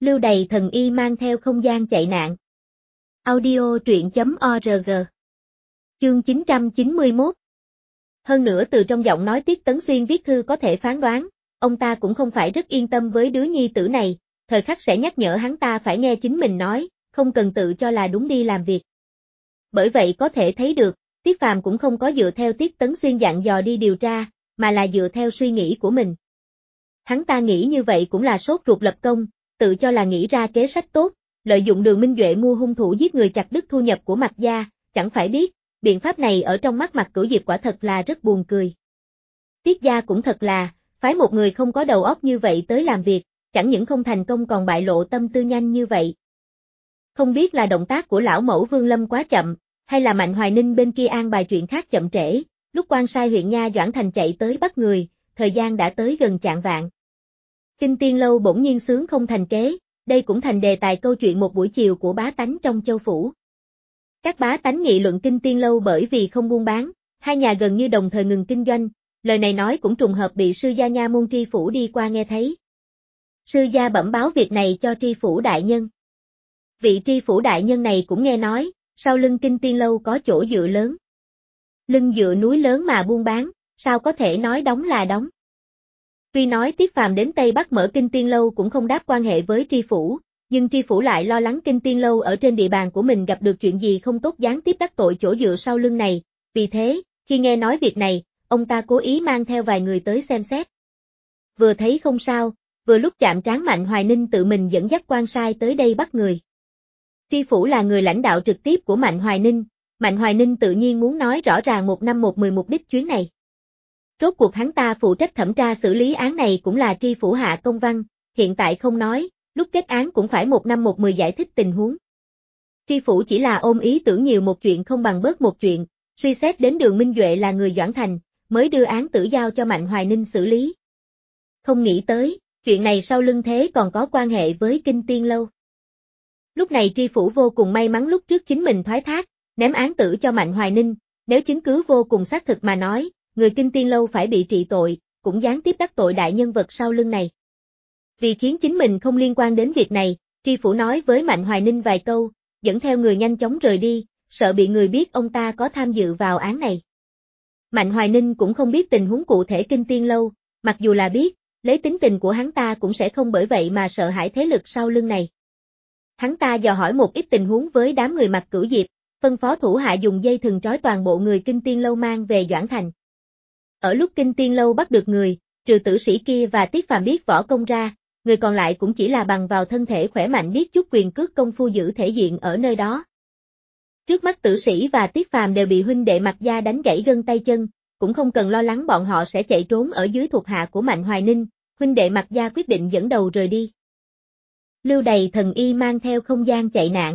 Lưu Đày thần y mang theo không gian chạy nạn. Audio truyện.org. Chương 991. Hơn nữa từ trong giọng nói Tiết Tấn Xuyên viết thư có thể phán đoán, ông ta cũng không phải rất yên tâm với đứa nhi tử này, thời khắc sẽ nhắc nhở hắn ta phải nghe chính mình nói, không cần tự cho là đúng đi làm việc. Bởi vậy có thể thấy được, Tiết Phàm cũng không có dựa theo Tiết Tấn Xuyên dặn dò đi điều tra, mà là dựa theo suy nghĩ của mình. Hắn ta nghĩ như vậy cũng là sốt ruột lập công, tự cho là nghĩ ra kế sách tốt, lợi dụng Đường Minh Duệ mua hung thủ giết người chặt đứt thu nhập của Mạc gia, chẳng phải biết, biện pháp này ở trong mắt Mạc Cửu Diệp quả thật là rất buồn cười. Tiết gia cũng thật là, phái một người không có đầu óc như vậy tới làm việc, chẳng những không thành công còn bại lộ tâm tư nhanh như vậy. Không biết là động tác của lão mẫu Vương Lâm quá chậm, hay là Mạnh Hoài Ninh bên kia an bài chuyện khác chậm trễ, lúc quan sai huyện nha Doãn Thành chạy tới bắt người, thời gian đã tới gần chạng vạng. Kinh Tiên Lâu bỗng nhiên sướng không thành kế, đây cũng thành đề tài câu chuyện một buổi chiều của bá tánh trong châu phủ. Các bá tánh nghị luận Kinh Tiên Lâu bởi vì không buôn bán, hai nhà gần như đồng thời ngừng kinh doanh, lời này nói cũng trùng hợp bị sư gia nha môn tri phủ đi qua nghe thấy. Sư gia bẩm báo việc này cho tri phủ đại nhân. Vị tri phủ đại nhân này cũng nghe nói, sau lưng Kinh Tiên Lâu có chỗ dựa lớn. Lưng dựa núi lớn mà buôn bán, sao có thể nói đóng là đóng. Tuy nói Tiết Phàm đến Tây Bắc mở Kinh Tiên Lâu cũng không đáp quan hệ với tri phủ, nhưng tri phủ lại lo lắng Kinh Tiên Lâu ở trên địa bàn của mình gặp được chuyện gì không tốt gián tiếp đắc tội chỗ dựa sau lưng này, vì thế, khi nghe nói việc này, ông ta cố ý mang theo vài người tới xem xét. Vừa thấy không sao, vừa lúc chạm trán Mạnh Hoài Ninh tự mình dẫn dắt quan sai tới đây bắt người. Tri phủ là người lãnh đạo trực tiếp của Mạnh Hoài Ninh tự nhiên muốn nói rõ ràng 1/1/10 mục đích chuyến này. Rốt cuộc hắn ta phụ trách thẩm tra xử lý án này cũng là tri phủ hạ công văn, hiện tại không nói, lúc kết án cũng phải 1/1/10 giải thích tình huống. Tri phủ chỉ là ôm ý tưởng nhiều một chuyện không bằng bớt một chuyện, suy xét đến Đường Minh Duệ là người Doãn Thành, mới đưa án tử giao cho Mạnh Hoài Ninh xử lý. Không nghĩ tới, chuyện này sau lưng thế còn có quan hệ với Kinh Tiên Lâu. Lúc này tri phủ vô cùng may mắn lúc trước chính mình thoái thác, ném án tử cho Mạnh Hoài Ninh, nếu chứng cứ vô cùng xác thực mà nói, người Kinh Tiên Lâu phải bị trị tội, cũng gián tiếp đắc tội đại nhân vật sau lưng này. Vì khiến chính mình không liên quan đến việc này, tri phủ nói với Mạnh Hoài Ninh vài câu, dẫn theo người nhanh chóng rời đi, sợ bị người biết ông ta có tham dự vào án này. Mạnh Hoài Ninh cũng không biết tình huống cụ thể Kinh Tiên Lâu, mặc dù là biết, lấy tính tình của hắn ta cũng sẽ không bởi vậy mà sợ hãi thế lực sau lưng này. Hắn ta dò hỏi một ít tình huống với đám người Mạc Cửu Diệp, phân phó thủ hạ dùng dây thừng trói toàn bộ người Kinh Tiên Lâu mang về Doãn Thành. Ở lúc Kinh Tiên Lâu bắt được người, trừ tử sĩ kia và Tiết Phàm biết võ công ra, người còn lại cũng chỉ là bằng vào thân thể khỏe mạnh biết chút quyền cước công phu giữ thể diện ở nơi đó. Trước mắt tử sĩ và Tiết Phàm đều bị huynh đệ Mạc gia đánh gãy gân tay chân, cũng không cần lo lắng bọn họ sẽ chạy trốn ở dưới thuộc hạ của Mạnh Hoài Ninh, huynh đệ Mạc gia quyết định dẫn đầu rời đi. Lưu Đày thần y mang theo không gian chạy nạn.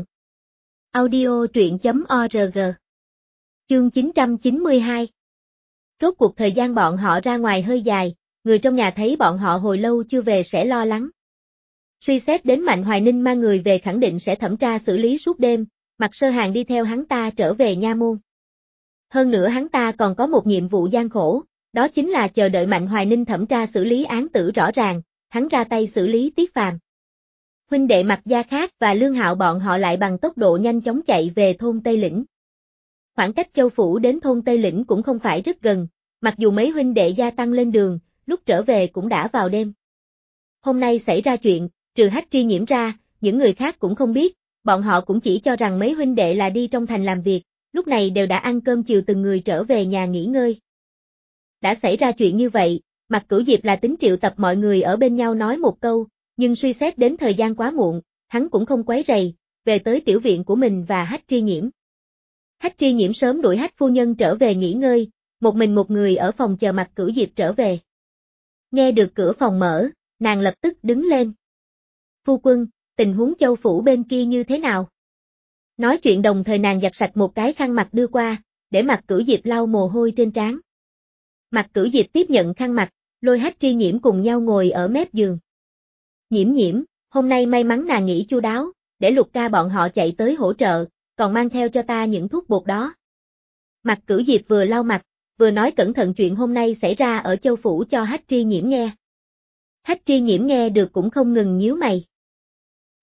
Audio truyện.org. Chương 992. Rốt cuộc thời gian bọn họ ra ngoài hơi dài, người trong nhà thấy bọn họ hồi lâu chưa về sẽ lo lắng. Suy xét đến Mạnh Hoài Ninh mang người về khẳng định sẽ thẩm tra xử lý suốt đêm, Mạc Sơ Hàng đi theo hắn ta trở về nha môn. Hơn nữa hắn ta còn có một nhiệm vụ gian khổ, đó chính là chờ đợi Mạnh Hoài Ninh thẩm tra xử lý án tử rõ ràng, hắn ra tay xử lý Tiết Phàm. Huynh đệ Mạc gia khác và Lương Hạo bọn họ lại bằng tốc độ nhanh chóng chạy về thôn Tây Lĩnh. Khoảng cách Châu Phủ đến thôn Tây Lĩnh cũng không phải rất gần, mặc dù mấy huynh đệ gia tăng lên đường, lúc trở về cũng đã vào đêm. Hôm nay xảy ra chuyện, trừ Hách Tri Nhiễm ra, những người khác cũng không biết, bọn họ cũng chỉ cho rằng mấy huynh đệ là đi trong thành làm việc, lúc này đều đã ăn cơm chiều từng người trở về nhà nghỉ ngơi. Đã xảy ra chuyện như vậy, Mạc Cửu Diệp là tính triệu tập mọi người ở bên nhau nói một câu, nhưng suy xét đến thời gian quá muộn, hắn cũng không quấy rầy, về tới tiểu viện của mình và Hách Tri Nhiễm. Hách Tri Nhiễm sớm đuổi Hách phu nhân trở về nghỉ ngơi, một mình một người ở phòng chờ Mạc Cửu Diệp trở về. Nghe được cửa phòng mở, nàng lập tức đứng lên. Phu quân, tình huống Châu Phủ bên kia như thế nào? Nói chuyện đồng thời nàng giặt sạch một cái khăn mặt đưa qua, để Mạc Cửu Diệp lau mồ hôi trên trán. Mạc Cửu Diệp tiếp nhận khăn mặt, lôi Hách Tri Nhiễm cùng nhau ngồi ở mép giường. Nhiễm, hôm nay may mắn nàng nghĩ chu đáo, để Lục ca bọn họ chạy tới hỗ trợ, còn mang theo cho ta những thuốc bột đó. Mạc Cửu Diệp vừa lau mặt, vừa nói cẩn thận chuyện hôm nay xảy ra ở Châu Phủ cho Hách Tri Nhiễm nghe. Hách Tri Nhiễm nghe được cũng không ngừng nhíu mày.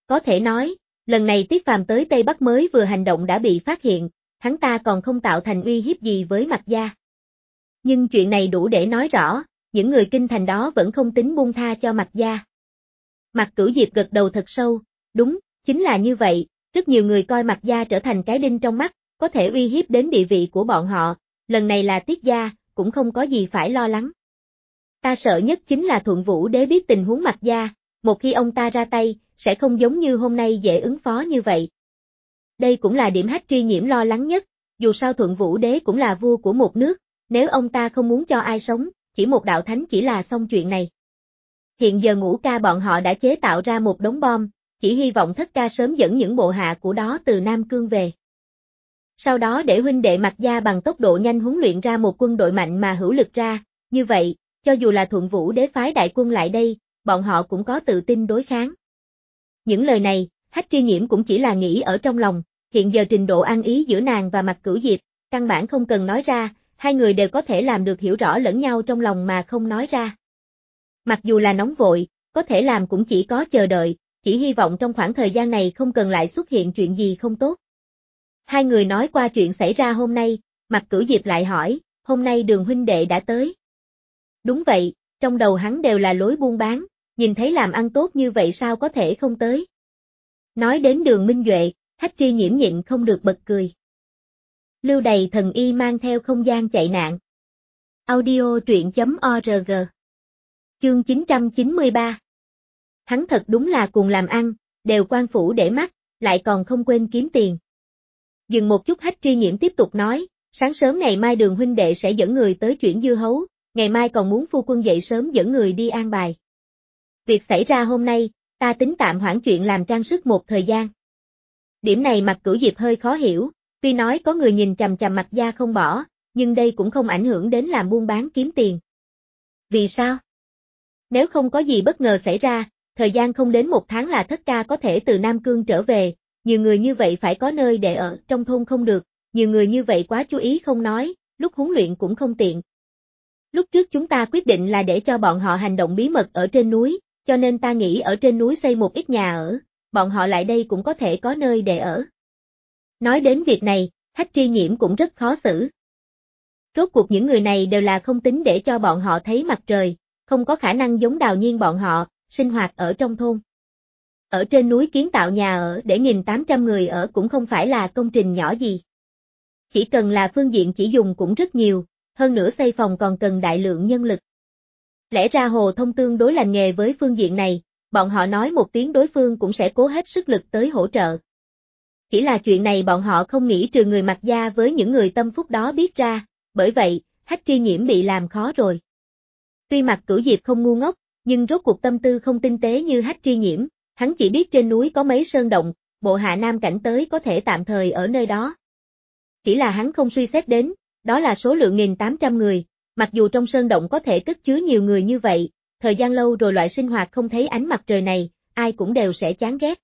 Có thể nói, lần này Tiết Phàm tới Tây Bắc mới vừa hành động đã bị phát hiện, hắn ta còn không tạo thành uy hiếp gì với Mạc gia. Nhưng chuyện này đủ để nói rõ, những người kinh thành đó vẫn không tính buông tha cho Mạc gia. Mạc Cửu Diệp gật đầu thật sâu, đúng, chính là như vậy, rất nhiều người coi Mạc gia trở thành cái đinh trong mắt, có thể uy hiếp đến địa vị của bọn họ, lần này là Tiết gia, cũng không có gì phải lo lắng. Ta sợ nhất chính là Thuận Vũ Đế biết tình huống Mạc gia, một khi ông ta ra tay, sẽ không giống như hôm nay dễ ứng phó như vậy. Đây cũng là điểm Hách Tri Nhiễm lo lắng nhất, dù sao Thuận Vũ Đế cũng là vua của một nước, nếu ông ta không muốn cho ai sống, chỉ một đạo thánh chỉ là xong chuyện này. Hiện giờ Ngũ Ca bọn họ đã chế tạo ra một đống bom, chỉ hy vọng Thất Ca sớm dẫn những bộ hạ của đó từ Nam Cương về. Sau đó để huynh đệ Mạc gia bằng tốc độ nhanh huấn luyện ra một quân đội mạnh mà hữu lực ra, như vậy, cho dù là Thuận Vũ Đế phái đại quân lại đây, bọn họ cũng có tự tin đối kháng. Những lời này, Hách Tri Nhiễm cũng chỉ là nghĩ ở trong lòng, hiện giờ trình độ ăn ý giữa nàng và Mạc Cửu Diệp, căn bản không cần nói ra, hai người đều có thể làm được hiểu rõ lẫn nhau trong lòng mà không nói ra. Mặc dù là nóng vội, có thể làm cũng chỉ có chờ đợi, chỉ hy vọng trong khoảng thời gian này không cần lại xuất hiện chuyện gì không tốt. Hai người nói qua chuyện xảy ra hôm nay, Mạc Cửu Diệp lại hỏi, hôm nay Đường huynh đệ đã tới. Đúng vậy, trong đầu hắn đều là lối buôn bán, nhìn thấy làm ăn tốt như vậy sao có thể không tới. Nói đến Đường Minh Duệ, Hách Tri Nhiễm nhịn không được bật cười. Lưu Đày thần y mang theo không gian chạy nạn. Audio truyện.org. Chương 993. Hắn thật đúng là cùng làm ăn, đều quan phủ để mắt, lại còn không quên kiếm tiền. Dừng một chút Hách Tri Nhiễm tiếp tục nói, sáng sớm ngày mai Đường huynh đệ sẽ dẫn người tới chuyển dưa hấu, ngày mai còn muốn phu quân dậy sớm dẫn người đi an bài. Việc xảy ra hôm nay, ta tính tạm hoãn chuyện làm trang sức một thời gian. Điểm này Mạc Cửu Diệp hơi khó hiểu, tuy nói có người nhìn chằm chằm Mạc gia không bỏ, nhưng đây cũng không ảnh hưởng đến làm buôn bán kiếm tiền. Vì sao? Nếu không có gì bất ngờ xảy ra, thời gian không đến một tháng là Thất Ca có thể từ Nam Cương trở về, nhiều người như vậy phải có nơi để ở, trong thôn không được, nhiều người như vậy quá chú ý không nói, lúc huấn luyện cũng không tiện. Lúc trước chúng ta quyết định là để cho bọn họ hành động bí mật ở trên núi, cho nên ta nghĩ ở trên núi xây một ít nhà ở, bọn họ lại đây cũng có thể có nơi để ở. Nói đến việc này, Hách Tri Nhiễm cũng rất khó xử. Rốt cuộc những người này đều là không tính để cho bọn họ thấy mặt trời, không có khả năng giống Đào Nhiên bọn họ, sinh hoạt ở trong thôn. Ở trên núi kiến tạo nhà ở để 1.800 người ở cũng không phải là công trình nhỏ gì. Chỉ cần là phương diện chỉ dùng cũng rất nhiều, hơn nữa xây phòng còn cần đại lượng nhân lực. Lẽ ra Hồ Thông tương đối lành nghề với phương diện này, bọn họ nói một tiếng đối phương cũng sẽ cố hết sức lực tới hỗ trợ. Chỉ là chuyện này bọn họ không nghĩ trừ người Mạc gia với những người tâm phúc đó biết ra, bởi vậy, Hách Tri Nhiễm bị làm khó rồi. Tuy Mạc Cửu Diệp không ngu ngốc, nhưng rốt cuộc tâm tư không tinh tế như Hách Tri Nhiễm, hắn chỉ biết trên núi có mấy sơn động, bộ hạ Nam Cảnh tới có thể tạm thời ở nơi đó. Chỉ là hắn không suy xét đến, đó là số lượng 1.800 người, mặc dù trong sơn động có thể cất chứa nhiều người như vậy, thời gian lâu rồi loại sinh hoạt không thấy ánh mặt trời này, ai cũng đều sẽ chán ghét.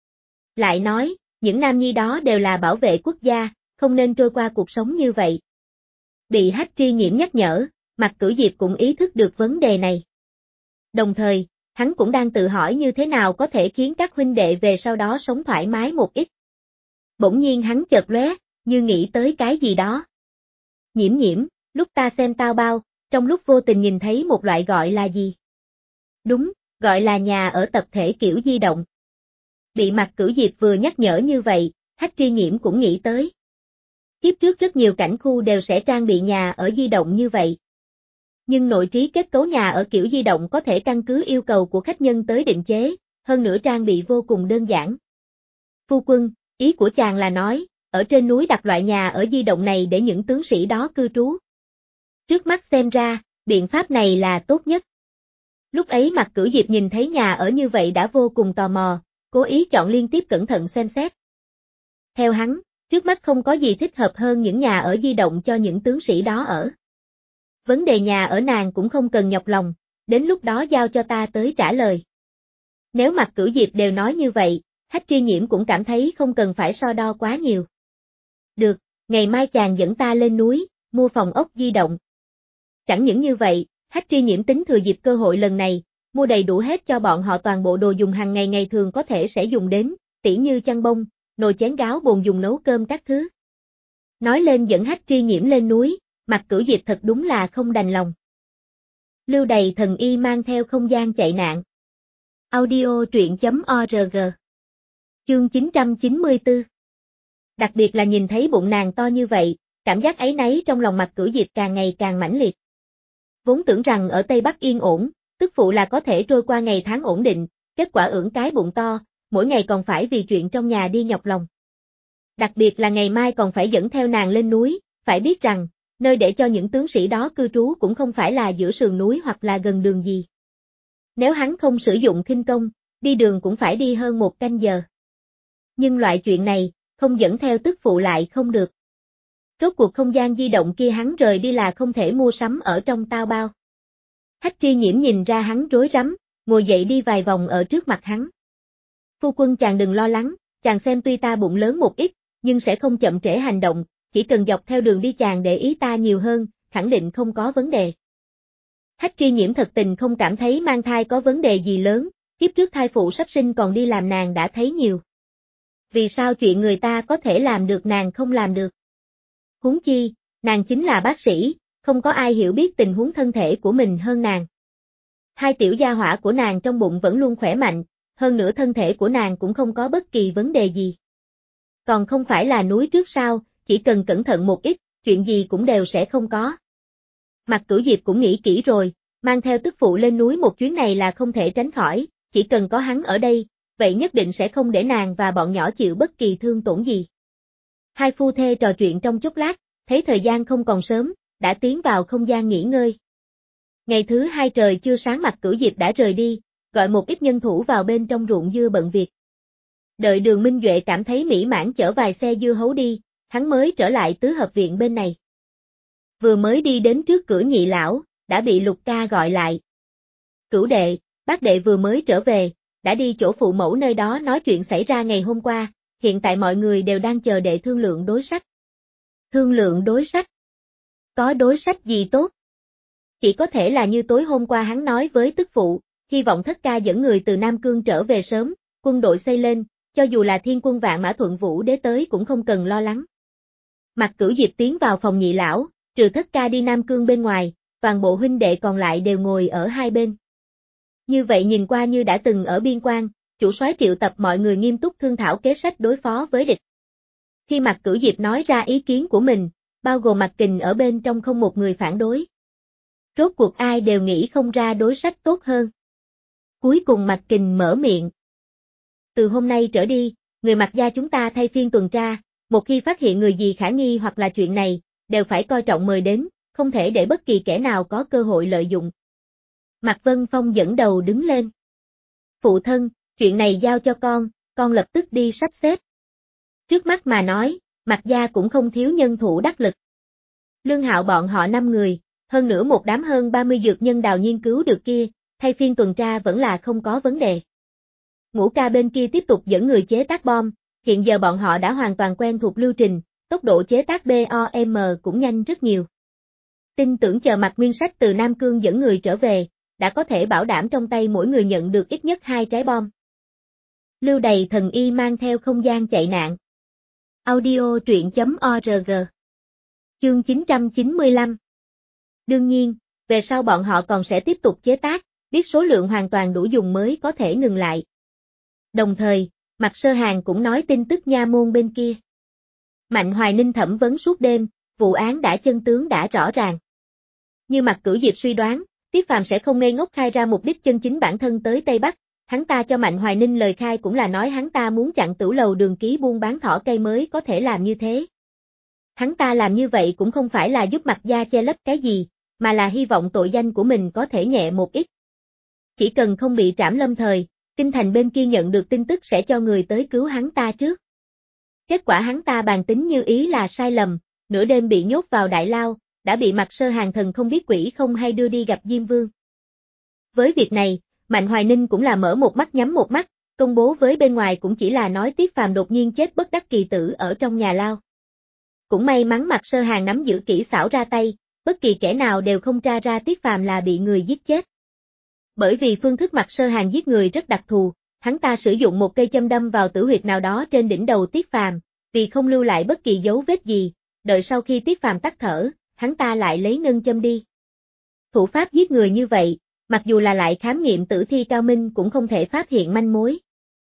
Lại nói, những nam nhi đó đều là bảo vệ quốc gia, không nên trôi qua cuộc sống như vậy. Bị Hách Tri Nhiễm nhắc nhở, Mạc Cửu Diệp cũng ý thức được vấn đề này. Đồng thời, hắn cũng đang tự hỏi như thế nào có thể khiến các huynh đệ về sau đó sống thoải mái một ít. Bỗng nhiên hắn chợt lóe, như nghĩ tới cái gì đó. Nhiễm Nhiễm, lúc ta xem tao bao, trong lúc vô tình nhìn thấy một loại gọi là gì? Đúng, gọi là nhà ở tập thể kiểu di động. Bị Mạc Cửu Diệp vừa nhắc nhở như vậy, Hách Tri Nhiễm cũng nghĩ tới. Kiếp trước rất nhiều cảnh khu đều sẽ trang bị nhà ở di động như vậy. Nhưng nội trí kết cấu nhà ở kiểu di động có thể căn cứ yêu cầu của khách nhân tới định chế, hơn nữa trang bị vô cùng đơn giản. Phu quân, ý của chàng là nói, ở trên núi đặt loại nhà ở di động này để những tướng sĩ đó cư trú. Trước mắt xem ra, biện pháp này là tốt nhất. Lúc ấy Mạc Cửu Diệp nhìn thấy nhà ở như vậy đã vô cùng tò mò, cố ý chọn liên tiếp cẩn thận xem xét. Theo hắn, trước mắt không có gì thích hợp hơn những nhà ở di động cho những tướng sĩ đó ở. Vấn đề nhà ở nàng cũng không cần nhọc lòng, đến lúc đó giao cho ta tới trả lời. Nếu Mạc Cửu Diệp đều nói như vậy, Hách Tri Nhiễm cũng cảm thấy không cần phải so đo quá nhiều. Được, ngày mai chàng dẫn ta lên núi, mua phòng ốc di động. Chẳng những như vậy, Hách Tri Nhiễm tính thừa dịp cơ hội lần này, mua đầy đủ hết cho bọn họ toàn bộ đồ dùng hàng ngày ngày thường có thể sẽ dùng đến, tỉ như chăn bông, nồi chén gáo bồn dùng nấu cơm các thứ. Nói lên dẫn Hách Tri Nhiễm lên núi, Mạc Cửu Diệp thật đúng là không đành lòng. Lưu Đày thần y mang theo không gian chạy nạn. Audio truyện.org. Chương 994. Đặc biệt là nhìn thấy bụng nàng to như vậy, cảm giác áy náy trong lòng Mạc Cửu Diệp càng ngày càng mãnh liệt. Vốn tưởng rằng ở Tây Bắc yên ổn, tức phụ là có thể trôi qua ngày tháng ổn định, kết quả ưỡn cái bụng to, mỗi ngày còn phải vì chuyện trong nhà đi nhọc lòng. Đặc biệt là ngày mai còn phải dẫn theo nàng lên núi, phải biết rằng, nơi để cho những tướng sĩ đó cư trú cũng không phải là giữa sườn núi hoặc là gần đường gì. Nếu hắn không sử dụng khinh công, đi đường cũng phải đi hơn 1 canh giờ. Nhưng loại chuyện này, không dẫn theo tức phụ lại không được. Rốt cuộc không gian di động kia hắn rời đi là không thể mua sắm ở trong tao bao. Hách Tri Nhiễm nhìn ra hắn rối rắm, ngồi dậy đi vài vòng ở trước mặt hắn. Phu quân chàng đừng lo lắng, chàng xem tuy ta bụng lớn một ít, nhưng sẽ không chậm trễ hành động, chỉ cần dọc theo đường đi chàng để ý ta nhiều hơn, khẳng định không có vấn đề. Hách Tri Nhiễm thật tình không cảm thấy mang thai có vấn đề gì lớn, kiếp trước thai phụ sắp sinh còn đi làm nàng đã thấy nhiều. Vì sao chuyện người ta có thể làm được nàng không làm được? Huống chi, nàng chính là bác sĩ, không có ai hiểu biết tình huống thân thể của mình hơn nàng. Hai tiểu gia hỏa của nàng trong bụng vẫn luôn khỏe mạnh, hơn nữa thân thể của nàng cũng không có bất kỳ vấn đề gì. Còn không phải là núi trước sao, chỉ cần cẩn thận một ít, chuyện gì cũng đều sẽ không có. Mạc Cửu Diệp cũng nghĩ kỹ rồi, mang theo tức phụ lên núi một chuyến này là không thể tránh khỏi, chỉ cần có hắn ở đây, vậy nhất định sẽ không để nàng và bọn nhỏ chịu bất kỳ thương tổn gì. Hai phu thê trò chuyện trong chốc lát, thấy thời gian không còn sớm, đã tiến vào không gian nghỉ ngơi. Ngày thứ hai trời chưa sáng Mạc Cửu Diệp đã rời đi, gọi một ít nhân thủ vào bên trong ruộng dưa bận việc. Đợi Đường Minh Duệ cảm thấy mỹ mãn chở vài xe dưa hấu đi, hắn mới trở lại tứ hợp viện bên này. Vừa mới đi đến trước cửa Nhị lão, đã bị Lục ca gọi lại. Cửu đệ, bác đệ vừa mới trở về, đã đi chỗ phụ mẫu nơi đó nói chuyện xảy ra ngày hôm qua, hiện tại mọi người đều đang chờ đệ thương lượng đối sách. Thương lượng đối sách? Có đối sách gì tốt? Chỉ có thể là như tối hôm qua hắn nói với tức phụ, hy vọng thất ca dẫn người từ Nam Cương trở về sớm, quân đội xây lên, cho dù là thiên quân vạn mã Thuận Vũ Đế tới cũng không cần lo lắng. Mạc Cửu Diệp tiến vào phòng Nhị lão, trừ thất ca đi Nam Cương bên ngoài, toàn bộ huynh đệ còn lại đều ngồi ở hai bên. Như vậy nhìn qua như đã từng ở biên quan, chủ soái triệu tập mọi người nghiêm túc thương thảo kế sách đối phó với địch. Khi Mạc Cửu Diệp nói ra ý kiến của mình, bao gồm Mạc Kình ở bên trong không một người phản đối. Rốt cuộc ai đều nghĩ không ra đối sách tốt hơn. Cuối cùng Mạc Kình mở miệng. Từ hôm nay trở đi, người Mạc gia chúng ta thay phiên tuần tra, một khi phát hiện người gì khả nghi hoặc là chuyện này, đều phải coi trọng mời đến, không thể để bất kỳ kẻ nào có cơ hội lợi dụng. Mạc Vân Phong dẫn đầu đứng lên. Phụ thân, chuyện này giao cho con lập tức đi sắp xếp. Trước mắt mà nói, Mạc gia cũng không thiếu nhân thủ đắc lực. Lương Hạo bọn họ 5 người, hơn nữa một đám hơn 30 dược nhân đào nghiên cứu được kia, thay phiên tuần tra vẫn là không có vấn đề. Ngũ ca bên kia tiếp tục dẫn người chế tác bom, hiện giờ bọn họ đã hoàn toàn quen thuộc lưu trình, tốc độ chế tác BOM cũng nhanh rất nhiều. Tin tưởng chờ Mạc Nguyên Sách từ Nam Cương dẫn người trở về, đã có thể bảo đảm trong tay mỗi người nhận được ít nhất 2 trái bom. Lưu Đày thần y mang theo không gian chạy nạn. Audio truyện.org. Chương 995. Đương nhiên, về sau bọn họ còn sẽ tiếp tục chế tác, biết số lượng hoàn toàn đủ dùng mới có thể ngừng lại. Đồng thời, Mạc Sơ Hàn cũng nói tin tức nha môn bên kia. Mạnh Hoài Ninh thẩm vấn suốt đêm, vụ án đã chân tướng đã rõ ràng. Như Mạc Cửu Diệp suy đoán, Tiết Phàm sẽ không ngây ngốc khai ra mục đích chân chính bản thân tới Tây Bắc, hắn ta cho Mạnh Hoài Ninh lời khai cũng là nói hắn ta muốn chặn Tửu Lầu Đường ký buôn bán thỏ cây mới có thể làm như thế. Hắn ta làm như vậy cũng không phải là giúp Mạc gia che lấp cái gì, mà là hy vọng tội danh của mình có thể nhẹ một ít. Chỉ cần không bị trảm lâm thời, Kinh Thành bên kia nhận được tin tức sẽ cho người tới cứu hắn ta trước. Kết quả hắn ta bàn tính như ý là sai lầm, nửa đêm bị nhốt vào đại lao, đã bị Mạc Sơ Hàn thần không biết quỷ không hay đưa đi gặp Diêm Vương. Với việc này, Mạnh Hoài Ninh cũng là mở một mắt nhắm một mắt, công bố với bên ngoài cũng chỉ là nói Tiết Phàm đột nhiên chết bất đắc kỳ tử ở trong nhà lao. Cũng may mắn Mạc Sơ Hàn nắm giữ kỹ xảo ra tay, bất kỳ kẻ nào đều không tra ra Tiết Phàm là bị người giết chết. Bởi vì phương thức Mạc Sơ Hàn giết người rất đặc thù, hắn ta sử dụng một cây châm đâm vào tử huyệt nào đó trên đỉnh đầu Tiết Phàm, vì không lưu lại bất kỳ dấu vết gì, đợi sau khi Tiết Phàm tắt thở, hắn ta lại lấy ngân châm đi. Thủ pháp giết người như vậy, mặc dù là lại khám nghiệm tử thi cao minh cũng không thể phát hiện manh mối.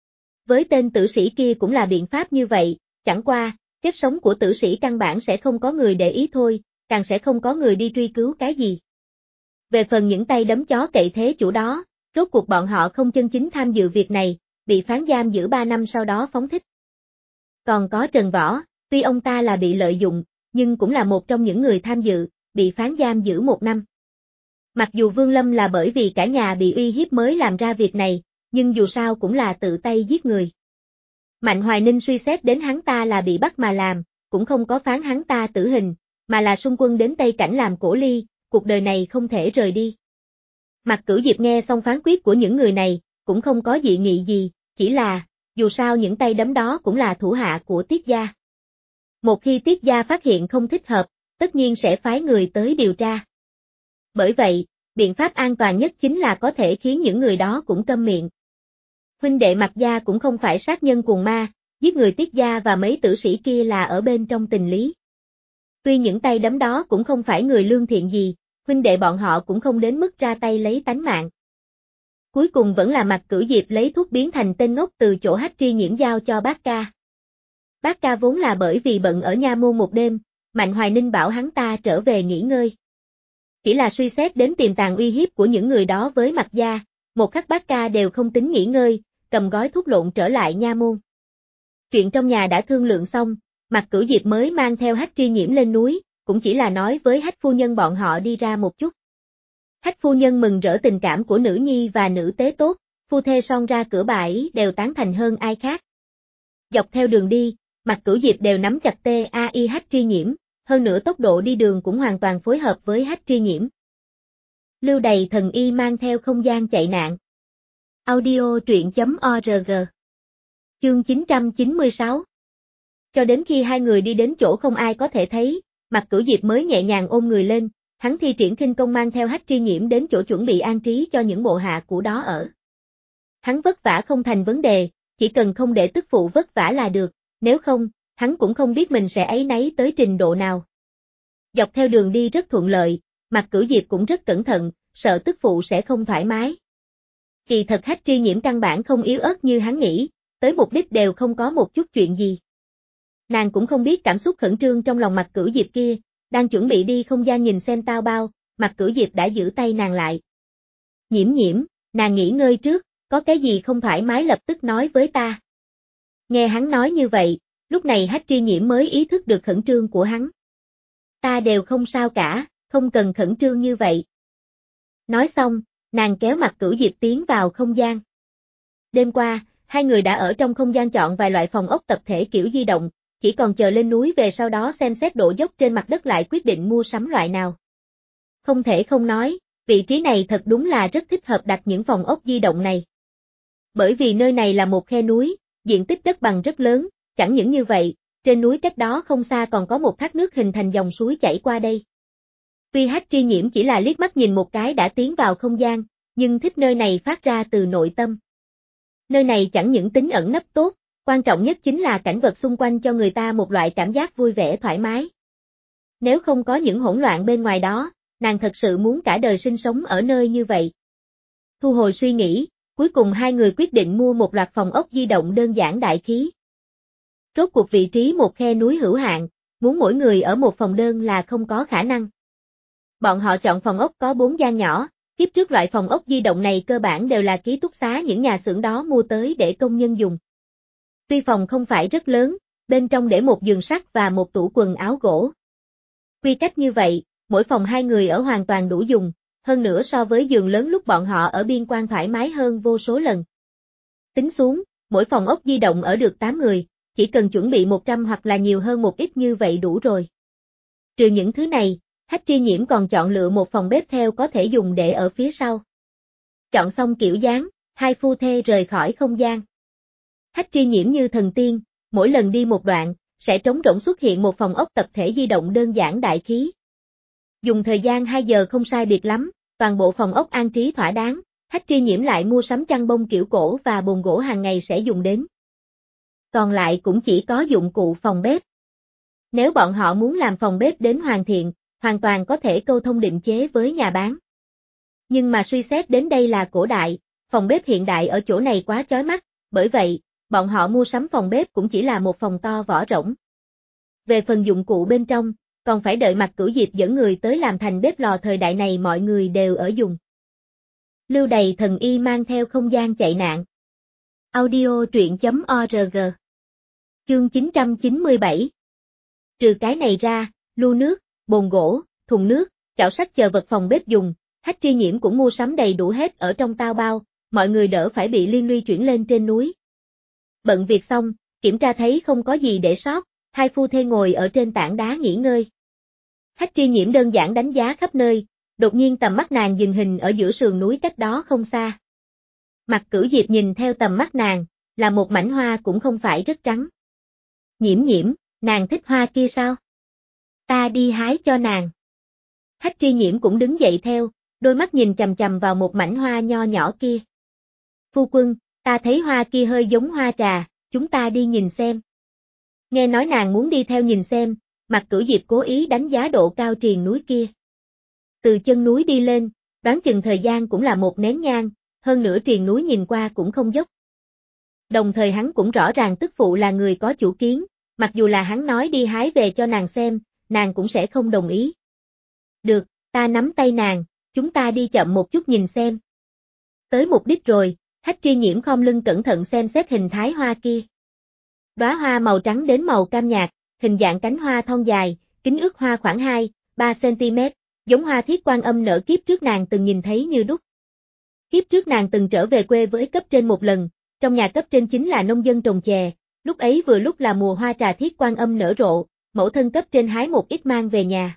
Với tên tử sĩ kia cũng là biện pháp như vậy, chẳng qua, chết sống của tử sĩ căn bản sẽ không có người để ý thôi, càng sẽ không có người đi truy cứu cái gì. Về phần những tay đấm chó cậy thế chủ đó, rốt cuộc bọn họ không chân chính tham dự việc này, bị phán giam giữ 3 năm sau đó phóng thích. Còn có Trần Võ, tuy ông ta là bị lợi dụng, nhưng cũng là một trong những người tham dự, bị phán giam giữ 1 năm. Mặc dù Vương Lâm là bởi vì cả nhà bị uy hiếp mới làm ra việc này, nhưng dù sao cũng là tự tay giết người. Mạnh Hoài Ninh suy xét đến hắn ta là bị bắt mà làm, cũng không có phán hắn ta tử hình, mà là xung quân đến Tây Cảnh làm cổ ly, cuộc đời này không thể rời đi. Mạc Cửu Diệp nghe xong phán quyết của những người này, cũng không có dị nghị gì, chỉ là, dù sao những tay đấm đó cũng là thủ hạ của Tiết gia. Một khi Tiết gia phát hiện không thích hợp, tất nhiên sẽ phái người tới điều tra. Bởi vậy, biện pháp an toàn nhất chính là có thể khiến những người đó cũng câm miệng. Huynh đệ Mạc gia cũng không phải sát nhân cuồng ma, giết người Tiết gia và mấy tử sĩ kia là ở bên trong tình lý. Tuy những tay đấm đó cũng không phải người lương thiện gì, huynh đệ bọn họ cũng không đến mức ra tay lấy tánh mạng. Cuối cùng vẫn là Mạc Cửu Diệp lấy thuốc biến thành tên ngốc từ chỗ Hách Tri Nhiễm giao cho Bác Ca. Bác Ca vốn là bởi vì bận ở nha môn một đêm, Mạnh Hoài Ninh bảo hắn ta trở về nghỉ ngơi. Chỉ là suy xét đến tiềm tàng uy hiếp của những người đó với Mạc gia, một khắc Bác Ca đều không tính nghỉ ngơi, cầm gói thuốc lộn trở lại nha môn. Chuyện trong nhà đã thương lượng xong, Mạc Cửu Diệp mới mang theo Hách Tri Nhiễm lên núi, cũng chỉ là nói với Hách phu nhân bọn họ đi ra một chút. Hách phu nhân mừng rỡ tình cảm của nữ nhi và nữ tế tốt, phu thê son ra cửa bà ấy đều tán thành hơn ai khác. Dọc theo đường đi, Mạc Cửu Diệp đều nắm chặt tai Hách Tri Nhiễm, hơn nữa tốc độ đi đường cũng hoàn toàn phối hợp với Hách Tri Nhiễm. Lưu Đầy Thần Y mang theo không gian chạy nạn. Audio truyện.org. Chương 996. Cho đến khi hai người đi đến chỗ không ai có thể thấy, Mạc Cửu Diệp mới nhẹ nhàng ôm người lên, hắn thi triển khinh công mang theo Hách Tri Nhiễm đến chỗ chuẩn bị an trí cho những bộ hạ của đó ở. Hắn vất vả không thành vấn đề, chỉ cần không để tức phụ vất vả là được, nếu không, hắn cũng không biết mình sẽ áy náy tới trình độ nào. Dọc theo đường đi rất thuận lợi, Mạc Cửu Diệp cũng rất cẩn thận, sợ tức phụ sẽ không thoải mái. Kỳ thật Hách Tri Nhiễm căn bản không yếu ớt như hắn nghĩ, tới mục đích đều không có một chút chuyện gì. Nàng cũng không biết cảm xúc khẩn trương trong lòng Mạc Cửu Diệp kia, đang chuẩn bị đi không gian nhìn xem tao bao, Mạc Cửu Diệp đã giữ tay nàng lại. Nhiễm, nàng nghỉ ngơi trước, có cái gì không thoải mái lập tức nói với ta. Nghe hắn nói như vậy, lúc này Hách Tri Nhiễm mới ý thức được khẩn trương của hắn. Ta đều không sao cả, không cần khẩn trương như vậy. Nói xong, nàng kéo Mạc Cửu Diệp tiến vào không gian. Đêm qua, hai người đã ở trong không gian chọn vài loại phòng ốc tập thể kiểu di động, chỉ còn chờ lên núi về sau đó xem xét độ dốc trên mặt đất lại quyết định mua sắm loại nào. Không thể không nói, vị trí này thật đúng là rất thích hợp đặt những phòng ốc di động này. Bởi vì nơi này là một khe núi, diện tích đất bằng rất lớn, chẳng những như vậy, trên núi cách đó không xa còn có một thác nước hình thành dòng suối chảy qua đây. Tuy Hách Tri Nhiễm chỉ là liếc mắt nhìn một cái đã tiến vào không gian, nhưng thích nơi này phát ra từ nội tâm. Nơi này chẳng những tính ẩn nấp tốt, quan trọng nhất chính là cảnh vật xung quanh cho người ta một loại cảm giác vui vẻ thoải mái. Nếu không có những hỗn loạn bên ngoài đó, nàng thật sự muốn cả đời sinh sống ở nơi như vậy. Thu hồi suy nghĩ, cuối cùng hai người quyết định mua một loạt phòng ốc di động đơn giản đại khí. Rốt cuộc vị trí một khe núi hữu hạn, muốn mỗi người ở một phòng đơn là không có khả năng. Bọn họ chọn phòng ốc có 4 gian nhỏ, kiếp trước loại phòng ốc di động này cơ bản đều là ký túc xá những nhà xưởng đó mua tới để công nhân dùng. Tuy phòng không phải rất lớn, bên trong để một giường sắt và một tủ quần áo gỗ. Quy cách như vậy, mỗi phòng hai người ở hoàn toàn đủ dùng, hơn nữa so với giường lớn lúc bọn họ ở biên quan thoải mái hơn vô số lần. Tính xuống, mỗi phòng ốc di động ở được 8 người, chỉ cần chuẩn bị 100 hoặc là nhiều hơn một ít như vậy đủ rồi. Trừ những thứ này, Hách Tri Nhiễm còn chọn lựa một phòng bếp theo có thể dùng để ở phía sau. Chọn xong kiểu dáng, hai phu thê rời khỏi không gian. Hách Tri Nhiễm như thần tiên, mỗi lần đi một đoạn, sẽ trống rỗng xuất hiện một phòng ốc tập thể di động đơn giản đại khí. Dùng thời gian 2 giờ không sai biệt lắm, toàn bộ phòng ốc an trí thỏa đáng, Hách Tri Nhiễm lại mua sắm chăn bông kiểu cổ và bồn gỗ hàng ngày sẽ dùng đến. Còn lại cũng chỉ có dụng cụ phòng bếp. Nếu bọn họ muốn làm phòng bếp đến hoàn thiện, hoàn toàn có thể câu thông định chế với nhà bán. Nhưng mà suy xét đến đây là cổ đại, phòng bếp hiện đại ở chỗ này quá chói mắt, bởi vậy, bọn họ mua sắm phòng bếp cũng chỉ là một phòng to vỏ rỗng. Về phần dụng cụ bên trong, còn phải đợi Mạc Cửu Diệp dẫn người tới làm thành bếp lò thời đại này mọi người đều ở dùng. Lưu Đày thần y mang theo không gian chạy nạn. Audio truyện.org. Chương 997. Trừ cái này ra, lu nước, bồn gỗ, thùng nước, chảo sắt chờ vật phòng bếp dùng, Hách Tri Nhiễm cũng mua sắm đầy đủ hết ở trong tao bao, mọi người đỡ phải bị liên lụy chuyển lên trên núi. Bận việc xong, kiểm tra thấy không có gì để sót, hai phu thê ngồi ở trên tảng đá nghỉ ngơi. Hách Tri Nhiễm đơn giản đánh giá khắp nơi, đột nhiên tầm mắt nàng dừng hình ở giữa sườn núi cách đó không xa. Mạc Cửu Diệp nhìn theo tầm mắt nàng, là một mảnh hoa cũng không phải rất trắng. Nhiễm Nhiễm, nàng thích hoa kia sao? Ta đi hái cho nàng. Hách Tri Nhiễm cũng đứng dậy theo, đôi mắt nhìn chằm chằm vào một mảnh hoa nho nhỏ kia. Phu quân, ta thấy hoa kia hơi giống hoa trà, chúng ta đi nhìn xem. Nghe nói nàng muốn đi theo nhìn xem, Mạc Cửu Diệp cố ý đánh giá độ cao triền núi kia. Từ chân núi đi lên, đoán chừng thời gian cũng là một nén nhang, hơn nữa triền núi nhìn qua cũng không dốc. Đồng thời hắn cũng rõ ràng tức phụ là người có chủ kiến, mặc dù là hắn nói đi hái về cho nàng xem, nàng cũng sẽ không đồng ý. Được, ta nắm tay nàng, chúng ta đi chậm một chút nhìn xem. Tới mục đích rồi, Hách Tri Nhiễm khom lưng cẩn thận xem xét hình thái hoa kia. Đóa hoa màu trắng đến màu cam nhạt, hình dạng cánh hoa thon dài, kính ước hoa khoảng 2-3 cm, giống hoa thiết quan âm nở kiếp trước nàng từng nhìn thấy như đúc. Kiếp trước nàng từng trở về quê với cấp trên một lần, trong nhà cấp trên chính là nông dân trồng chè, lúc ấy vừa lúc là mùa hoa trà thiết quan âm nở rộ, mẫu thân cấp trên hái một ít mang về nhà.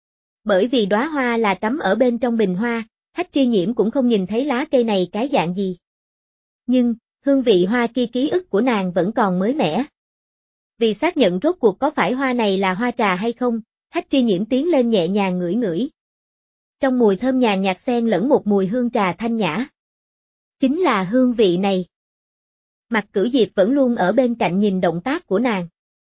Bởi vì đóa hoa là cắm ở bên trong bình hoa, Hách Tri Nhiễm cũng không nhìn thấy lá cây này cái dạng gì. Nhưng, hương vị hoa kia ký ức của nàng vẫn còn mới mẻ. Vì xác nhận rốt cuộc có phải hoa này là hoa trà hay không, Hách Tri Nhiễm tiến lên nhẹ nhàng ngửi ngửi. Trong mùi thơm nhàn nhạt xen lẫn một mùi hương trà thanh nhã. Chính là hương vị này. Mạc Cửu Diệp vẫn luôn ở bên cạnh nhìn động tác của nàng.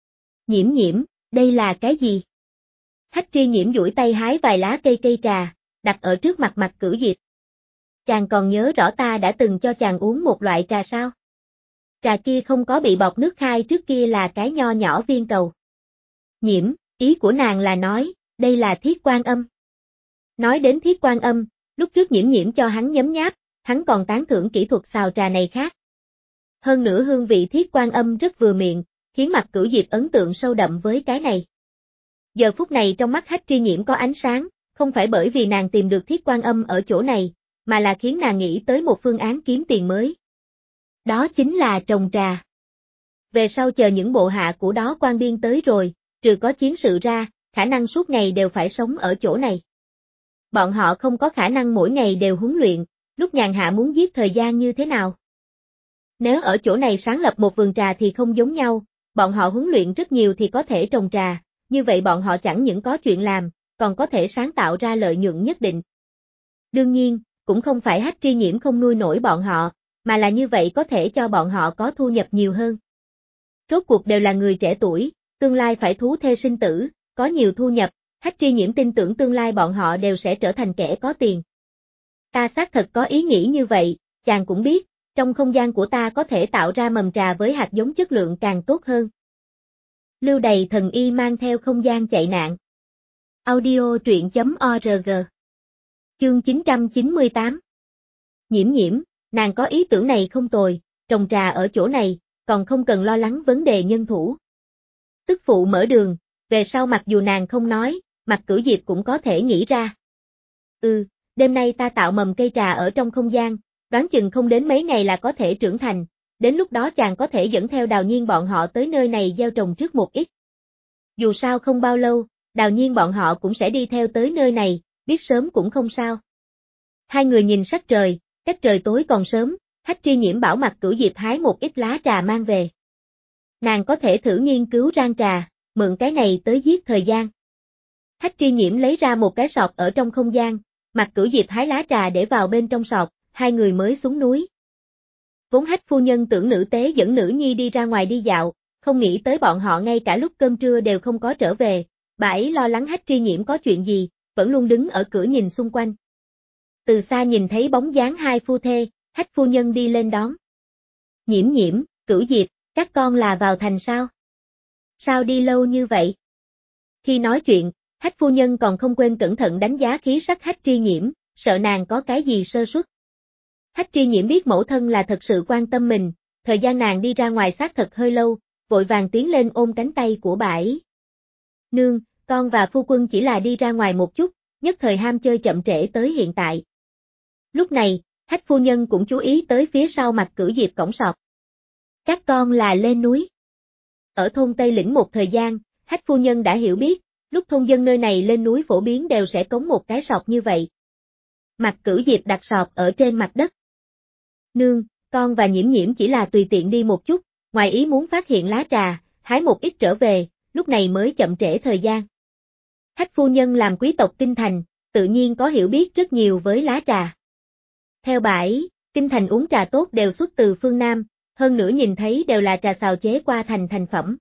Nhiễm Nhiễm, đây là cái gì? Hách Tri Nhiễm duỗi tay hái vài lá cây trà, đặt ở trước mặt Mạc Cửu Diệp. Chàng còn nhớ rõ ta đã từng cho chàng uống một loại trà sao? Trà kia không có bị bọc nước khai trước kia là cái nho nhỏ viên cầu. Nhiễm, ý của nàng là nói, đây là thiết quan âm. Nói đến thiết quan âm, lúc trước Nhiễm Nhiễm cho hắn nhấm nháp, hắn còn tán thưởng kỹ thuật xào trà này khác. Hơn nữa hương vị thiết quan âm rất vừa miệng, khiến Mạc Cửu Diệp ấn tượng sâu đậm với cái này. Giờ phút này trong mắt Hách Tri Nhiễm có ánh sáng, không phải bởi vì nàng tìm được thiết quan âm ở chỗ này, mà là khiến nàng nghĩ tới một phương án kiếm tiền mới. Đó chính là trồng trà. Về sau chờ những bộ hạ của đó quan biên tới rồi, trừ có chiến sự ra, khả năng suốt ngày đều phải sống ở chỗ này. Bọn họ không có khả năng mỗi ngày đều huấn luyện, lúc nhàn hạ muốn giết thời gian như thế nào. Nếu ở chỗ này sáng lập một vườn trà thì không giống nhau, bọn họ huấn luyện rất nhiều thì có thể trồng trà, như vậy bọn họ chẳng những có chuyện làm, còn có thể sáng tạo ra lợi nhuận nhất định. Đương nhiên, cũng không phải Hách Tri Nhiễm không nuôi nổi bọn họ, mà là như vậy có thể cho bọn họ có thu nhập nhiều hơn. Rốt cuộc đều là người trẻ tuổi, tương lai phải thú thê sinh tử, có nhiều thu nhập, Hách Tri Nhiễm tin tưởng tương lai bọn họ đều sẽ trở thành kẻ có tiền. Ta xác thật có ý nghĩ như vậy, chàng cũng biết, trong không gian của ta có thể tạo ra mầm trà với hạt giống chất lượng càng tốt hơn. Lưu Đày thần y mang theo không gian chạy nạn. Audio truyện.org. Chương 998. Nhiễm Nhiễm, nàng có ý tưởng này không tồi, trồng trà ở chỗ này, còn không cần lo lắng vấn đề nhân thủ. Tức phụ mở đường, về sau mặc dù nàng không nói, Mạc Cửu Diệp cũng có thể nghĩ ra. Đêm nay ta tạo mầm cây trà ở trong không gian, đoán chừng không đến mấy ngày là có thể trưởng thành, đến lúc đó chàng có thể dẫn theo Đào Nhiên bọn họ tới nơi này gieo trồng trước một ít. Dù sao không bao lâu, Đào Nhiên bọn họ cũng sẽ đi theo tới nơi này, biết sớm cũng không sao. Hai người nhìn sắc trời, cách trời tối còn sớm, Hách Tri Nhiễm bảo Mạc Cửu Diệp hái một ít lá trà mang về. Nàng có thể thử nghiên cứu rang trà, mượn cái này tới giết thời gian. Hách Tri Nhiễm lấy ra một cái sọt ở trong không gian, Mạc Cửu Diệp hái lá trà để vào bên trong sọt, hai người mới xuống núi. Vốn Hách phu nhân tưởng nữ tế dẫn nữ nhi đi ra ngoài đi dạo, không nghĩ tới bọn họ ngay cả lúc cơm trưa đều không có trở về, bà ấy lo lắng Hách Tri Nhiễm có chuyện gì, vẫn luôn đứng ở cửa nhìn xung quanh. Từ xa nhìn thấy bóng dáng hai phu thê, Hách phu nhân đi lên đón. Nhiễm Nhiễm, Cửu Diệp, các con là vào thành sao? Sao đi lâu như vậy? Khi nói chuyện, Hách phu nhân còn không quên cẩn thận đánh giá khí sắc Hách Tri Nhiễm, sợ nàng có cái gì sơ suất. Hách Tri Nhiễm biết mẫu thân là thật sự quan tâm mình, thời gian nàng đi ra ngoài xác thật hơi lâu, vội vàng tiến lên ôm cánh tay của bà ấy. Nương, con và phu quân chỉ là đi ra ngoài một chút, nhất thời ham chơi chậm trễ tới hiện tại. Lúc này, Hách phu nhân cũng chú ý tới phía sau mặt Cửu Diệp cổng sọt. Các con là lên núi. Ở thôn Tây Lĩnh một thời gian, Hách phu nhân đã hiểu biết, lúc thôn dân nơi này lên núi phổ biến đều sẽ cống một cái sọt như vậy. Mặt Cửu Diệp đặt sọt ở trên mặt đất. Nương, con và Nhiễm Nhiễm chỉ là tùy tiện đi một chút, ngoài ý muốn phát hiện lá trà, hái một ít trở về, lúc này mới chậm trễ thời gian. Hách phu nhân làm quý tộc Kinh Thành, tự nhiên có hiểu biết rất nhiều với lá trà. Theo bà ấy, Kinh Thành uống trà tốt đều xuất từ phương Nam, hơn nữa nhìn thấy đều là trà xào chế qua thành phẩm.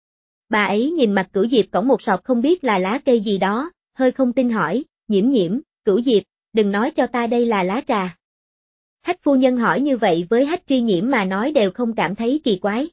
Bà ấy nhìn mặt Cửu Diệp cõng một sọt không biết là lá cây gì đó, hơi không tin hỏi, Nhiễm Nhiễm, Cửu Diệp, đừng nói cho ta đây là lá trà. Hách phu nhân hỏi như vậy với Hách Tri Nhiễm mà nói đều không cảm thấy kỳ quái.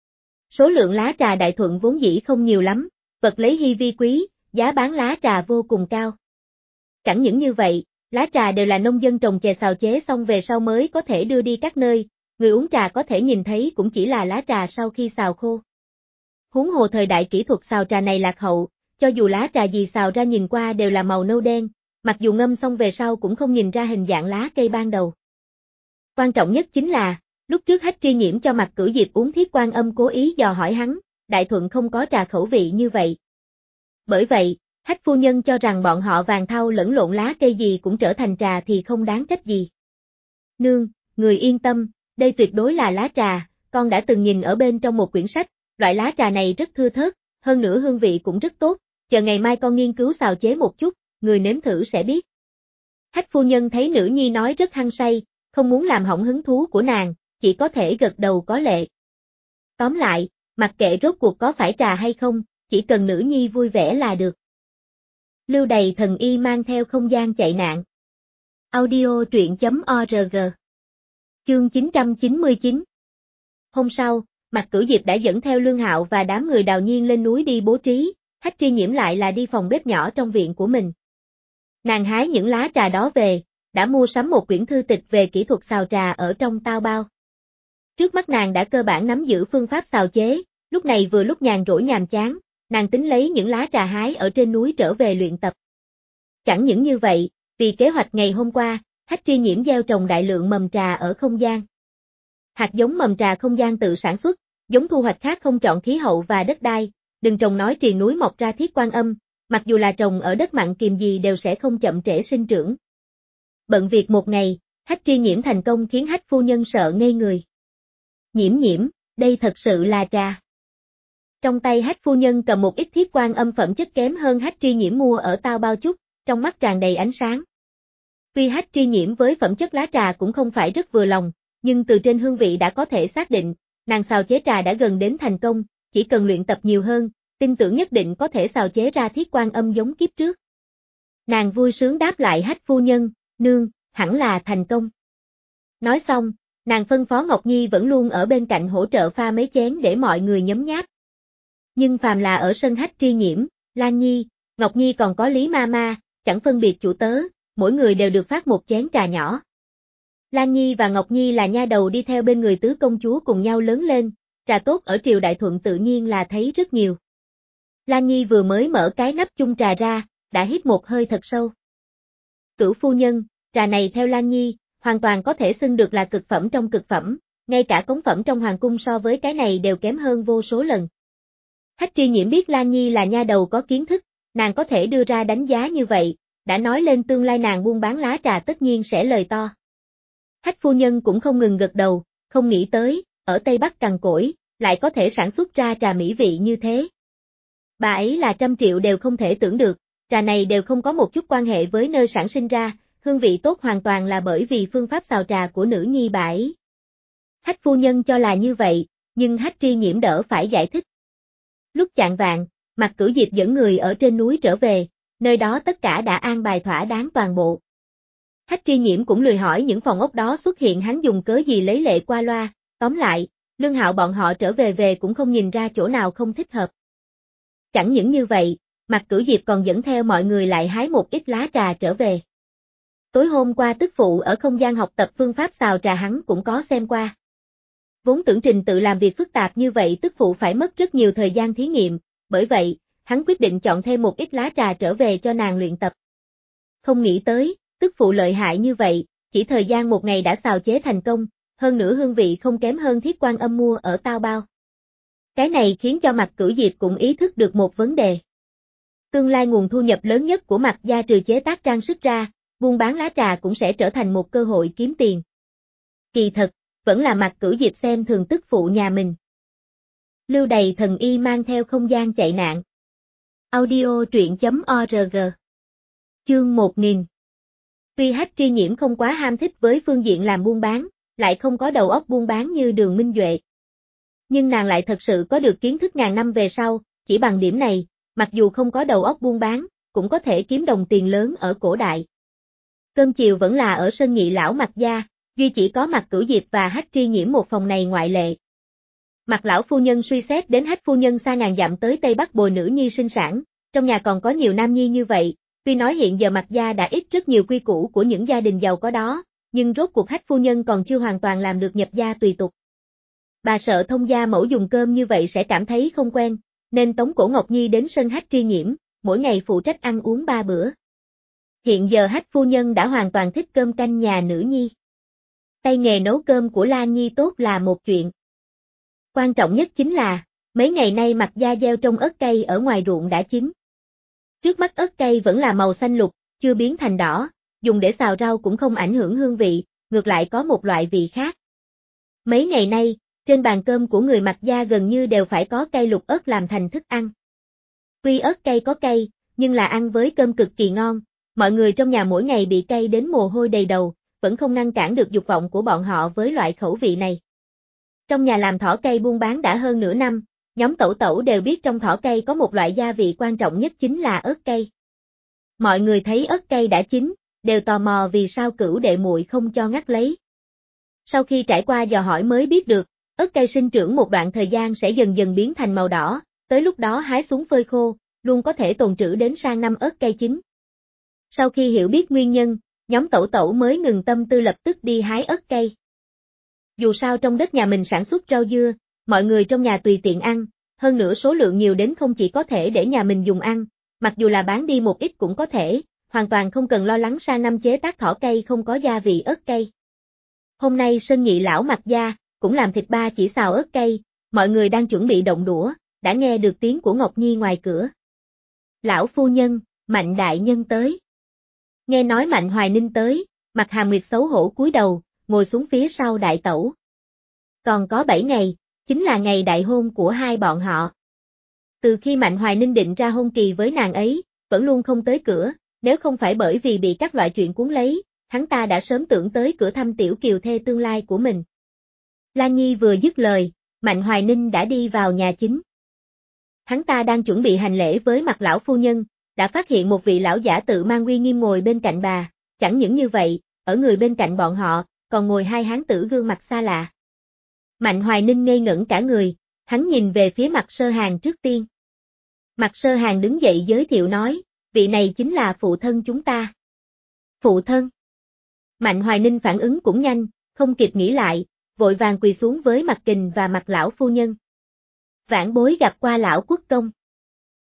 Số lượng lá trà Đại Thuận vốn dĩ không nhiều lắm, vật lấy hy vi quý, giá bán lá trà vô cùng cao. Chẳng những như vậy, lá trà đều là nông dân trồng chè xào chế xong về sau mới có thể đưa đi các nơi, người uống trà có thể nhìn thấy cũng chỉ là lá trà sau khi xào khô. Huống hồ thời đại kỹ thuật xào trà này lạc hậu, cho dù lá trà gì xào ra nhìn qua đều là màu nâu đen, mặc dù ngâm xong về sau cũng không nhìn ra hình dạng lá cây ban đầu. Quan trọng nhất chính là, lúc trước Hách Tri Nhiễm cho mặt Cửu Diệp uống Thiết Quan Âm cố ý dò hỏi hắn, Đại Thuận không có trà khẩu vị như vậy. Bởi vậy, Hách phu nhân cho rằng bọn họ vàng thau lẫn lộn lá cây gì cũng trở thành trà thì không đáng trách gì. Nương, người yên tâm, đây tuyệt đối là lá trà, con đã từng nhìn ở bên trong một quyển sách, loại lá trà này rất thưa thớt, hơn nữa hương vị cũng rất tốt, chờ ngày mai con nghiên cứu xào chế một chút, người nếm thử sẽ biết. Hách phu nhân thấy nữ nhi nói rất hăng say, không muốn làm hỏng hứng thú của nàng, chỉ có thể gật đầu có lệ. Tóm lại, mặc kệ rốt cuộc có phải trà hay không, chỉ cần nữ nhi vui vẻ là được. Lưu Đày thần y mang theo không gian chạy nạn. Audio truyện.org. Chương 999. Hôm sau, Mạc Cửu Diệp đã dẫn theo Lương Hạo và đám người Đào Nhiên lên núi đi bố trí, Hách Tri Nhiễm lại là đi phòng bếp nhỏ trong viện của mình. Nàng hái những lá trà đó về, đã mua sắm một quyển thư tịch về kỹ thuật xào trà ở trong tao bao. Trước mắt nàng đã cơ bản nắm giữ phương pháp xào chế, lúc này vừa lúc nhàn rỗi nhàm chán, nàng tính lấy những lá trà hái ở trên núi trở về luyện tập. Chẳng những như vậy, vì kế hoạch ngày hôm qua, Hách Tri Nhiễm gieo trồng đại lượng mầm trà ở không gian. Hạt giống mầm trà không gian tự sản xuất, giống thu hoạch khác không chọn khí hậu và đất đai, đừng trồng nói triền núi mọc ra Thiết Quan Âm, mặc dù là trồng ở đất mặn kìm gì đều sẽ không chậm trễ sinh trưởng. Bận việc một ngày, Hách Tri Nhiễm thành công khiến Hách phu nhân sợ ngây người. Nhiễm Nhiễm, đây thật sự là trà. Trong tay Hách phu nhân cầm một ít Thiết Quan Âm phẩm chất kém hơn Hách Tri Nhiễm mua ở tao bao chút, trong mắt tràn đầy ánh sáng. Tuy Hách Tri Nhiễm với phẩm chất lá trà cũng không phải rất vừa lòng, nhưng từ trên hương vị đã có thể xác định, nàng xào chế trà đã gần đến thành công, chỉ cần luyện tập nhiều hơn, tin tưởng nhất định có thể xào chế ra Thiết Quan Âm giống kiếp trước. Nàng vui sướng đáp lại Hách phu nhân, nương, hẳn là thành công. Nói xong, nàng phân phó Ngọc Nhi vẫn luôn ở bên cạnh hỗ trợ pha mấy chén để mọi người nhấm nháp. Nhưng phàm là ở sân Hách Tri Nhiễm, Lan Nhi, Ngọc Nhi còn có Lý Mama, chẳng phân biệt chủ tớ, mỗi người đều được phát một chén trà nhỏ. Lan Nhi và Ngọc Nhi là nha đầu đi theo bên người tứ công chúa cùng nhau lớn lên, trà tốt ở triều Đại Thuận tự nhiên là thấy rất nhiều. Lan Nhi vừa mới mở cái nắp chung trà ra, đã hít một hơi thật sâu. Cửu phu nhân, trà này theo Lan Nhi, hoàn toàn có thể xưng được là cực phẩm trong cực phẩm, ngay cả cống phẩm trong hoàng cung so với cái này đều kém hơn vô số lần. Hách Tri Nhiễm biết Lan Nhi là nha đầu có kiến thức, nàng có thể đưa ra đánh giá như vậy, đã nói lên tương lai nàng buôn bán lá trà tất nhiên sẽ lời to. Hách phu nhân cũng không ngừng gật đầu, không nghĩ tới, ở Tây Bắc cằn cỗi, lại có thể sản xuất ra trà mỹ vị như thế. Bà ấy là trăm triệu đều không thể tưởng được, trà này đều không có một chút quan hệ với nơi sản sinh ra, hương vị tốt hoàn toàn là bởi vì phương pháp xào trà của nữ nhi bà ấy. Hách phu nhân cho là như vậy, nhưng Hách Tri Nhiễm đỡ phải giải thích. Lúc chạng vạng, Mạc Cửu Diệp dẫn người ở trên núi trở về, nơi đó tất cả đã an bài thỏa đáng toàn bộ. Hách Tri Nhiễm cũng lười hỏi những phòng ốc đó xuất hiện hắn dùng cớ gì lấy lệ qua loa, tóm lại, Lương Hạo bọn họ trở về cũng không nhìn ra chỗ nào không thích hợp. Chẳng những như vậy, Mạc Cửu Diệp còn dẫn theo mọi người lại hái một ít lá trà trở về. Tối hôm qua tức phụ ở không gian học tập phương pháp xào trà hắn cũng có xem qua. Vốn tưởng trình tự làm việc phức tạp như vậy tức phụ phải mất rất nhiều thời gian thí nghiệm, bởi vậy, hắn quyết định chọn thêm một ít lá trà trở về cho nàng luyện tập. Không nghĩ tới, tức phụ lợi hại như vậy, chỉ thời gian một ngày đã xào chế thành công, hơn nữa hương vị không kém hơn Thiết Quan Âm mua ở Tao Bao. Cái này khiến cho Mạc Cửu Diệp cũng ý thức được một vấn đề. Tương lai nguồn thu nhập lớn nhất của Mạc gia trừ chế tác trang sức ra, buôn bán lá trà cũng sẽ trở thành một cơ hội kiếm tiền. Kỳ thật, vẫn là Mạc Cửu Diệp xem thường tức phụ nhà mình. Lưu Đầy Thần Y mang theo không gian chạy nạn. Audio truyện.org. Chương 1000. Tuy Hách Tri Nhiễm không quá ham thích với phương diện làm buôn bán, lại không có đầu óc buôn bán như Đường Minh Duệ. Nhưng nàng lại thật sự có được kiến thức ngàn năm về sau, chỉ bằng điểm này, mặc dù không có đầu óc buôn bán, cũng có thể kiếm đồng tiền lớn ở cổ đại. Cơm chiều vẫn là ở sân Nhị lão Mạc gia, duy chỉ có Mạc Cửu Diệp và Hách Tri Nhiễm một phòng này ngoại lệ. Mạc lão phu nhân suy xét đến Hách phu nhân xa ngàn dặm tới Tây Bắc bồi nữ nhi sinh sản, trong nhà còn có nhiều nam nhi như vậy, tuy nói hiện giờ Mạc gia đã ít rất nhiều quy củ của những gia đình giàu có đó, nhưng rốt cuộc Hách phu nhân còn chưa hoàn toàn làm được nhập gia tùy tục. Bà sợ thông gia mẫu dùng cơm như vậy sẽ cảm thấy không quen, nên tống cổ Ngọc Nhi đến sân Hách Tri Nhiễm, mỗi ngày phụ trách ăn uống 3 bữa. Hiện giờ Hách phu nhân đã hoàn toàn thích cơm canh nhà nữ nhi. Tay nghề nấu cơm của Lan Nhi tốt là một chuyện. Quan trọng nhất chính là, mấy ngày nay Mạc gia gieo trồng ớt cây ở ngoài ruộng đã chín. Trước mắt ớt cây vẫn là màu xanh lục, chưa biến thành đỏ, dùng để xào rau cũng không ảnh hưởng hương vị, ngược lại có một loại vị khác. Mấy ngày nay, trên bàn cơm của người Mạc gia gần như đều phải có cây lục ớt làm thành thức ăn. Tuy ớt cây có cay, nhưng là ăn với cơm cực kỳ ngon, mọi người trong nhà mỗi ngày bị cay đến mồ hôi đầy đầu, vẫn không ngăn cản được dục vọng của bọn họ với loại khẩu vị này. Trong nhà làm thỏ cây buôn bán đã hơn nửa năm, nhóm tẩu tẩu đều biết trong thỏ cây có một loại gia vị quan trọng nhất chính là ớt cây. Mọi người thấy ớt cây đã chín, đều tò mò vì sao Cửu đệ muội không cho ngắt lấy. Sau khi trải qua dò hỏi mới biết được, ớt cây sinh trưởng một đoạn thời gian sẽ dần dần biến thành màu đỏ, tới lúc đó hái xuống phơi khô, luôn có thể tồn trữ đến sang năm ớt cây chín. Sau khi hiểu biết nguyên nhân, nhóm tẩu tẩu mới ngừng tâm tư lập tức đi hái ớt cây. Dù sao trong đất nhà mình sản xuất rau dưa, mọi người trong nhà tùy tiện ăn, hơn nữa số lượng nhiều đến không chỉ có thể để nhà mình dùng ăn, mặc dù là bán đi một ít cũng có thể, hoàn toàn không cần lo lắng sang năm chế tác thỏ cây không có gia vị ớt cây. Hôm nay sân Nhị lão Mạc gia, cũng làm thịt ba chỉ xào ớt cây, mọi người đang chuẩn bị động đũa, đã nghe được tiếng của Ngọc Nhi ngoài cửa. Lão phu nhân, Mạnh đại nhân tới. Nghe nói Mạnh Hoài Ninh tới, Mạc Hàm Nguyệt xấu hổ cúi đầu, ngồi xuống phía sau đại tẩu. Còn có 7 ngày, chính là ngày đại hôn của hai bọn họ. Từ khi Mạnh Hoài Ninh định ra hôn kỳ với nàng ấy, vẫn luôn không tới cửa, nếu không phải bởi vì bị các loại chuyện cuốn lấy, hắn ta đã sớm tưởng tới cửa thăm tiểu kiều thê tương lai của mình. Lan Nhi vừa dứt lời, Mạnh Hoài Ninh đã đi vào nhà chính. Hắn ta đang chuẩn bị hành lễ với Mạc lão phu nhân, đã phát hiện một vị lão giả tự mang uy nghiêm ngồi bên cạnh bà, chẳng những như vậy, ở người bên cạnh bọn họ, còn ngồi hai hán tử gương mặt xa lạ. Mạnh Hoài Ninh ngây ngẩn cả người, hắn nhìn về phía Mạc Sơ Hàn trước tiên. Mạc Sơ Hàn đứng dậy giới thiệu nói, vị này chính là phụ thân chúng ta. Phụ thân. Mạnh Hoài Ninh phản ứng cũng nhanh, không kịp nghĩ lại, vội vàng quỳ xuống với Mạc Kình và Mạc lão phu nhân. Vãn bối gặp qua lão quốc công.